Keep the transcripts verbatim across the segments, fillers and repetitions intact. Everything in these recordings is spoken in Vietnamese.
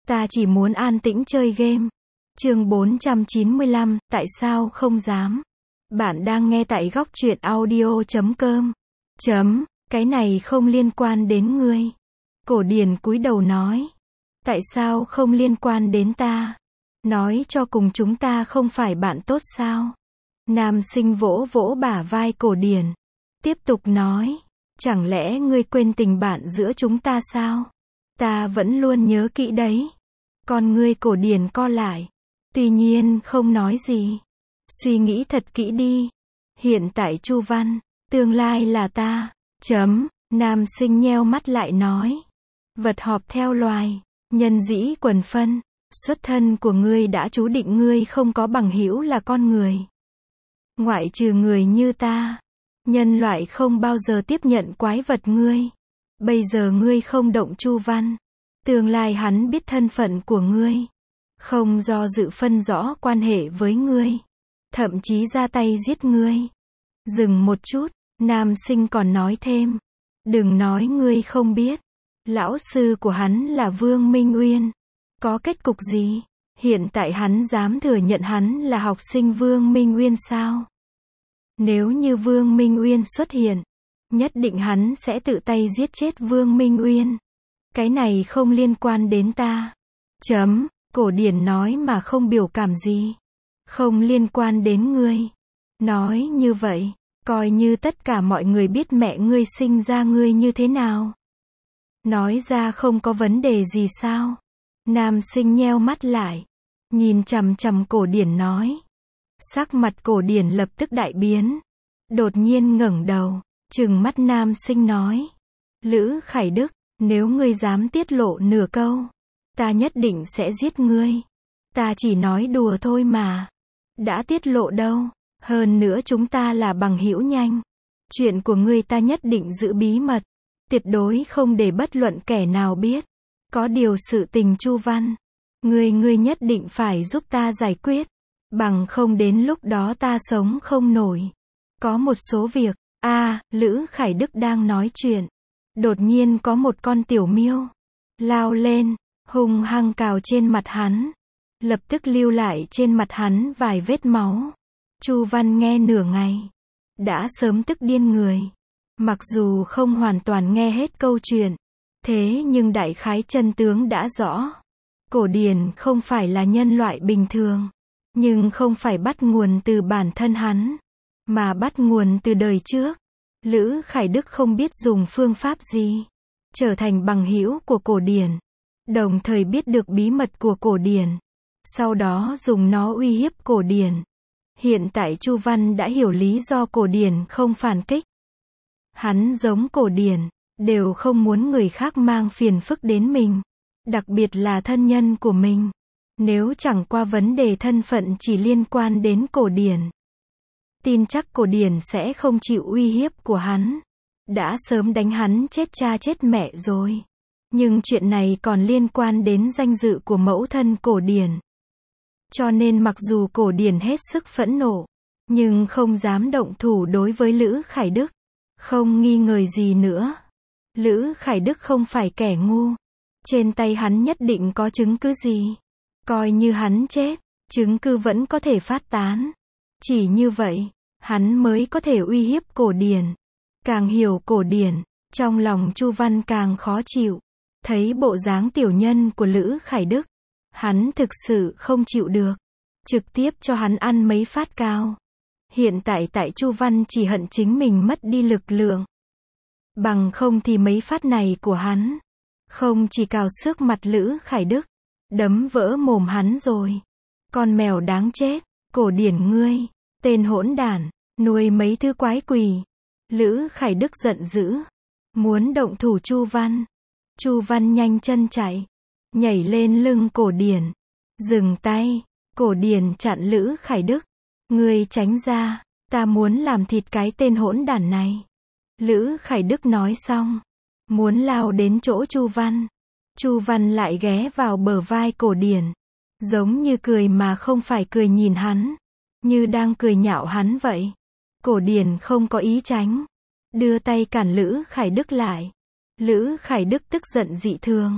Ta chỉ muốn an tĩnh chơi game. Chương bốn trăm chín mươi lăm, tại sao không dám? Bạn đang nghe tại góc truyện audio chấm com. Chấm, cái này không liên quan đến ngươi. Cổ Điển cúi đầu nói. Tại sao không liên quan đến ta? Nói cho cùng chúng ta không phải bạn tốt sao? Nam Sinh vỗ vỗ bả vai Cổ Điển. Tiếp tục nói. Chẳng lẽ ngươi quên tình bạn giữa chúng ta sao? Ta vẫn luôn nhớ kỹ đấy. Con ngươi Cổ Điển co lại. Tuy nhiên không nói gì. Suy nghĩ thật kỹ đi. Hiện tại Chu Văn, tương lai là ta. Chấm, Nam Sinh nheo mắt lại nói. Vật họp theo loài, nhân dĩ quần phân. Xuất thân của ngươi đã chú định ngươi không có bằng hữu là con người. Ngoại trừ người như ta, nhân loại không bao giờ tiếp nhận quái vật ngươi. Bây giờ ngươi không động Chu Văn, tương lai hắn biết thân phận của ngươi, không do dự phân rõ quan hệ với ngươi, thậm chí ra tay giết ngươi. Dừng một chút, Nam Sinh còn nói thêm. Đừng nói ngươi không biết. Lão sư của hắn là Vương Minh Uyên. Có kết cục gì? Hiện tại hắn dám thừa nhận hắn là học sinh Vương Minh Uyên sao? Nếu như Vương Minh Uyên xuất hiện, nhất định hắn sẽ tự tay giết chết Vương Minh Uyên. Cái này không liên quan đến ta. Chấm, Cổ Điển nói mà không biểu cảm gì. Không liên quan đến ngươi. Nói như vậy, coi như tất cả mọi người biết mẹ ngươi sinh ra ngươi như thế nào. Nói ra không có vấn đề gì sao? Nam Sinh nheo mắt lại, nhìn chằm chằm Cổ Điển nói. Sắc mặt Cổ Điển lập tức đại biến. Đột nhiên ngẩng đầu, trừng mắt Nam Sinh nói. Lữ Khải Đức, nếu ngươi dám tiết lộ nửa câu, ta nhất định sẽ giết ngươi. Ta chỉ nói đùa thôi mà. Đã tiết lộ đâu? Hơn nữa chúng ta là bằng hữu nhanh. Chuyện của ngươi ta nhất định giữ bí mật. Tuyệt đối không để bất luận kẻ nào biết. Có điều sự tình Chu Văn, ngươi ngươi nhất định phải giúp ta giải quyết. Bằng không đến lúc đó ta sống không nổi. Có một số việc, a à, Lữ Khải Đức đang nói chuyện. Đột nhiên có một con tiểu miêu lao lên, hung hăng cào trên mặt hắn. Lập tức lưu lại trên mặt hắn vài vết máu. Chu Văn nghe nửa ngày, đã sớm tức điên người. Mặc dù không hoàn toàn nghe hết câu chuyện, thế nhưng đại khái chân tướng đã rõ. Cổ Điển không phải là nhân loại bình thường, nhưng không phải bắt nguồn từ bản thân hắn, mà bắt nguồn từ đời trước. Lữ Khải Đức không biết dùng phương pháp gì, trở thành bằng hữu của Cổ Điển, đồng thời biết được bí mật của Cổ Điển, sau đó dùng nó uy hiếp Cổ Điển. Hiện tại Chu Văn đã hiểu lý do Cổ Điển không phản kích. Hắn giống Cổ Điển, đều không muốn người khác mang phiền phức đến mình, đặc biệt là thân nhân của mình. Nếu chẳng qua vấn đề thân phận chỉ liên quan đến Cổ Điển, tin chắc Cổ Điển sẽ không chịu uy hiếp của hắn. Đã sớm đánh hắn chết cha chết mẹ rồi. Nhưng chuyện này còn liên quan đến danh dự của mẫu thân Cổ Điển. Cho nên mặc dù Cổ Điển hết sức phẫn nộ, nhưng không dám động thủ đối với Lữ Khải Đức. Không nghi ngờ gì nữa. Lữ Khải Đức không phải kẻ ngu. Trên tay hắn nhất định có chứng cứ gì. Coi như hắn chết, chứng cứ vẫn có thể phát tán. Chỉ như vậy, hắn mới có thể uy hiếp Cổ Điển. Càng hiểu Cổ Điển, trong lòng Chu Văn càng khó chịu. Thấy bộ dáng tiểu nhân của Lữ Khải Đức, hắn thực sự không chịu được. Trực tiếp cho hắn ăn mấy phát cao. Hiện tại tại Chu Văn chỉ hận chính mình mất đi lực lượng. Bằng không thì mấy phát này của hắn, không chỉ cào xước mặt Lữ Khải Đức, đấm vỡ mồm hắn rồi. Con mèo đáng chết, Cổ Điển ngươi, tên hỗn đản, nuôi mấy thứ quái quỷ. Lữ Khải Đức giận dữ, muốn động thủ Chu Văn. Chu Văn nhanh chân chạy, nhảy lên lưng Cổ Điển. Dừng tay, Cổ Điển chặn Lữ Khải Đức. Ngươi tránh ra, ta muốn làm thịt cái tên hỗn đản này. Lữ Khải Đức nói xong, muốn lao đến chỗ Chu Văn. Chu Văn lại ghé vào bờ vai Cổ Điển, giống như cười mà không phải cười nhìn hắn, như đang cười nhạo hắn vậy. Cổ Điển không có ý tránh, đưa tay cản Lữ Khải Đức lại. Lữ Khải Đức tức giận dị thường,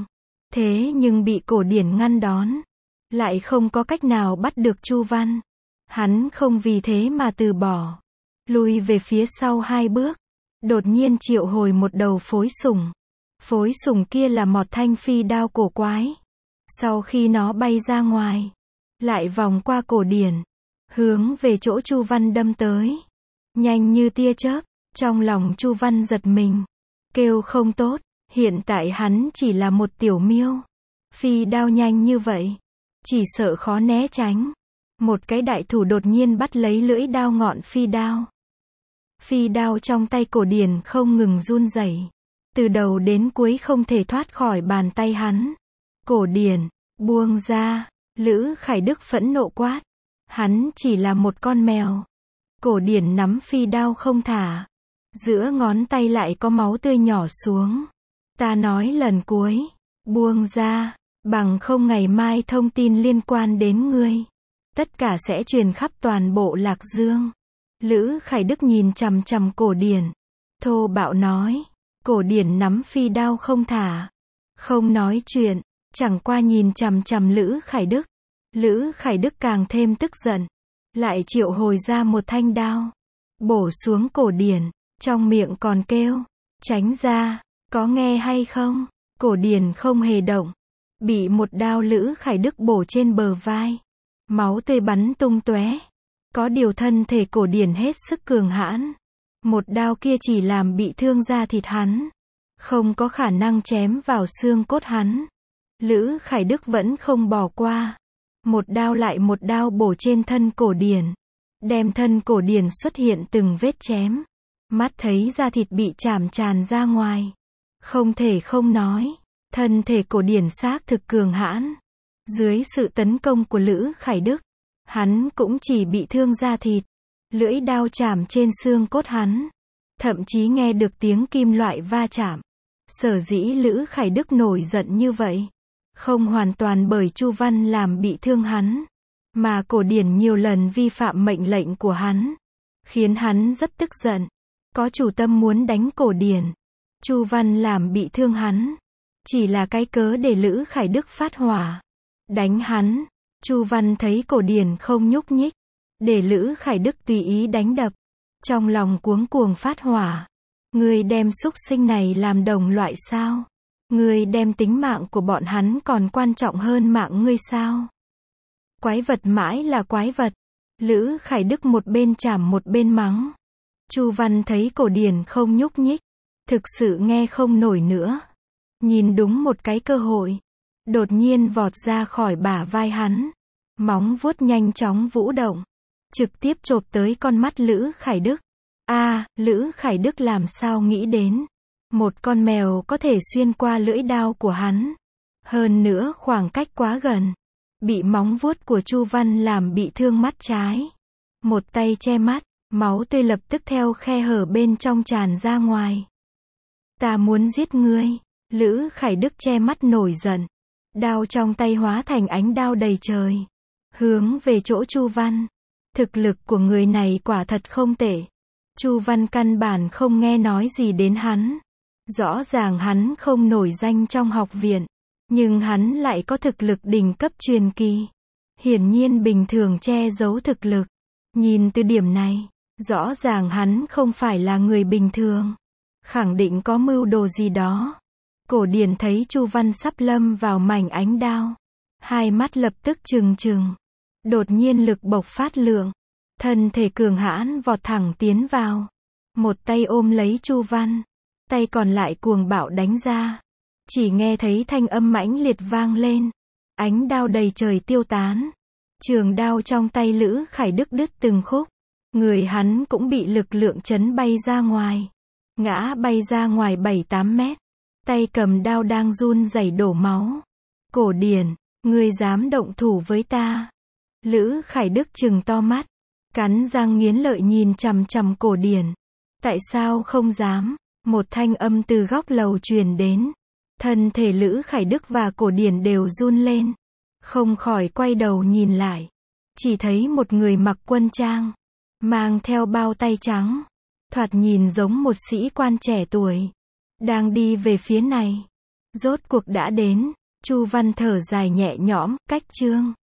Thế nhưng bị cổ điển ngăn đón. Lại không có cách nào bắt được Chu Văn. Hắn không vì thế mà từ bỏ. Lui về phía sau hai bước. Đột nhiên triệu hồi một đầu phối sủng. Phối sủng kia là một thanh phi đao cổ quái. Sau khi nó bay ra ngoài, lại vòng qua cổ điển, hướng về chỗ Chu Văn đâm tới. Nhanh như tia chớp, trong lòng Chu Văn giật mình. Kêu không tốt, hiện tại hắn chỉ là một tiểu miêu. Phi đao nhanh như vậy, chỉ sợ khó né tránh. Một cái đại thủ đột nhiên bắt lấy lưỡi đao ngọn phi đao. Phi đao trong tay cổ điển không ngừng run rẩy. Từ đầu đến cuối không thể thoát khỏi bàn tay hắn. Cổ điển, buông ra, Lữ Khải Đức phẫn nộ quát. Hắn chỉ là một con mèo. Cổ điển nắm phi đao không thả. Giữa ngón tay lại có máu tươi nhỏ xuống. Ta nói lần cuối, buông ra, bằng không ngày mai thông tin liên quan đến ngươi. Tất cả sẽ truyền khắp toàn bộ Lạc Dương. Lữ Khải Đức nhìn chằm chằm cổ điển. Thô bạo nói. Cổ điển nắm phi đao không thả. Không nói chuyện, chẳng qua nhìn chằm chằm Lữ Khải Đức. Lữ Khải Đức càng thêm tức giận. Lại triệu hồi ra một thanh đao. Bổ xuống cổ điển. Trong miệng còn kêu. Tránh ra, có nghe hay không? Cổ điển không hề động. Bị một đao Lữ Khải Đức bổ trên bờ vai. Máu tươi bắn tung tóe. Có điều thân thể cổ điển hết sức cường hãn. Một đao kia chỉ làm bị thương da thịt hắn. Không có khả năng chém vào xương cốt hắn. Lữ Khải Đức vẫn không bỏ qua. Một đao lại một đao bổ trên thân cổ điển. Đem thân cổ điển xuất hiện từng vết chém. Mắt thấy da thịt bị chảm tràn ra ngoài. Không thể không nói. Thân thể cổ điển xác thực cường hãn. Dưới sự tấn công của Lữ Khải Đức, hắn cũng chỉ bị thương da thịt. Lưỡi đao chạm trên xương cốt hắn. Thậm chí nghe được tiếng kim loại va chạm. Sở dĩ Lữ Khải Đức nổi giận như vậy. Không hoàn toàn bởi Chu Văn làm bị thương hắn. Mà cổ điển nhiều lần vi phạm mệnh lệnh của hắn. Khiến hắn rất tức giận. Có chủ tâm muốn đánh cổ điển. Chu Văn làm bị thương hắn. Chỉ là cái cớ để Lữ Khải Đức phát hỏa. Đánh hắn. Chu Văn thấy cổ điển không nhúc nhích. Để Lữ Khải Đức tùy ý đánh đập. Trong lòng cuống cuồng phát hỏa. Ngươi đem súc sinh này làm đồng loại sao? Ngươi đem tính mạng của bọn hắn còn quan trọng hơn mạng ngươi sao? Quái vật mãi là quái vật. Lữ Khải Đức một bên chảm một bên mắng. Chu Văn thấy cổ điển không nhúc nhích. Thực sự nghe không nổi nữa. Nhìn đúng một cái cơ hội. Đột nhiên vọt ra khỏi bả vai hắn. Móng vuốt nhanh chóng vũ động. Trực tiếp chộp tới con mắt Lữ Khải Đức. A, à, Lữ Khải Đức làm sao nghĩ đến. Một con mèo có thể xuyên qua lưỡi đao của hắn. Hơn nữa khoảng cách quá gần. Bị móng vuốt của Chu Văn làm bị thương mắt trái. Một tay che mắt, máu tươi lập tức theo khe hở bên trong tràn ra ngoài. Ta muốn giết ngươi. Lữ Khải Đức che mắt nổi giận. Đao trong tay hóa thành ánh đao đầy trời. Hướng về chỗ Chu Văn. Thực lực của người này quả thật không tệ. Chu Văn căn bản không nghe nói gì đến hắn. Rõ ràng hắn không nổi danh trong học viện. Nhưng hắn lại có thực lực đỉnh cấp truyền kỳ. Hiển nhiên bình thường che giấu thực lực. Nhìn từ điểm này, rõ ràng hắn không phải là người bình thường. Khẳng định có mưu đồ gì đó. Cổ điển thấy Chu Văn sắp lâm vào mảnh ánh đao. Hai mắt lập tức trừng trừng. Đột nhiên lực bộc phát lượng. Thân thể cường hãn vọt thẳng tiến vào. Một tay ôm lấy Chu Văn. Tay còn lại cuồng bạo đánh ra. Chỉ nghe thấy thanh âm mãnh liệt vang lên. Ánh đao đầy trời tiêu tán. Trường đao trong tay Lữ Khải Đức đứt từng khúc. Người hắn cũng bị lực lượng chấn bay ra ngoài. Ngã bay ra ngoài bảy tám mét. Tay cầm đao đang run rẩy đổ máu. Cổ điển, ngươi dám động thủ với ta. Lữ Khải Đức trừng to mắt. Cắn răng nghiến lợi nhìn chằm chằm cổ điển. Tại sao không dám? Một thanh âm từ góc lầu truyền đến. Thân thể Lữ Khải Đức và cổ điển đều run lên. Không khỏi quay đầu nhìn lại. Chỉ thấy một người mặc quân trang. Mang theo bao tay trắng. Thoạt nhìn giống một sĩ quan trẻ tuổi. Đang đi về phía này. Rốt cuộc đã đến. Chu Văn thở dài nhẹ nhõm, cách chương.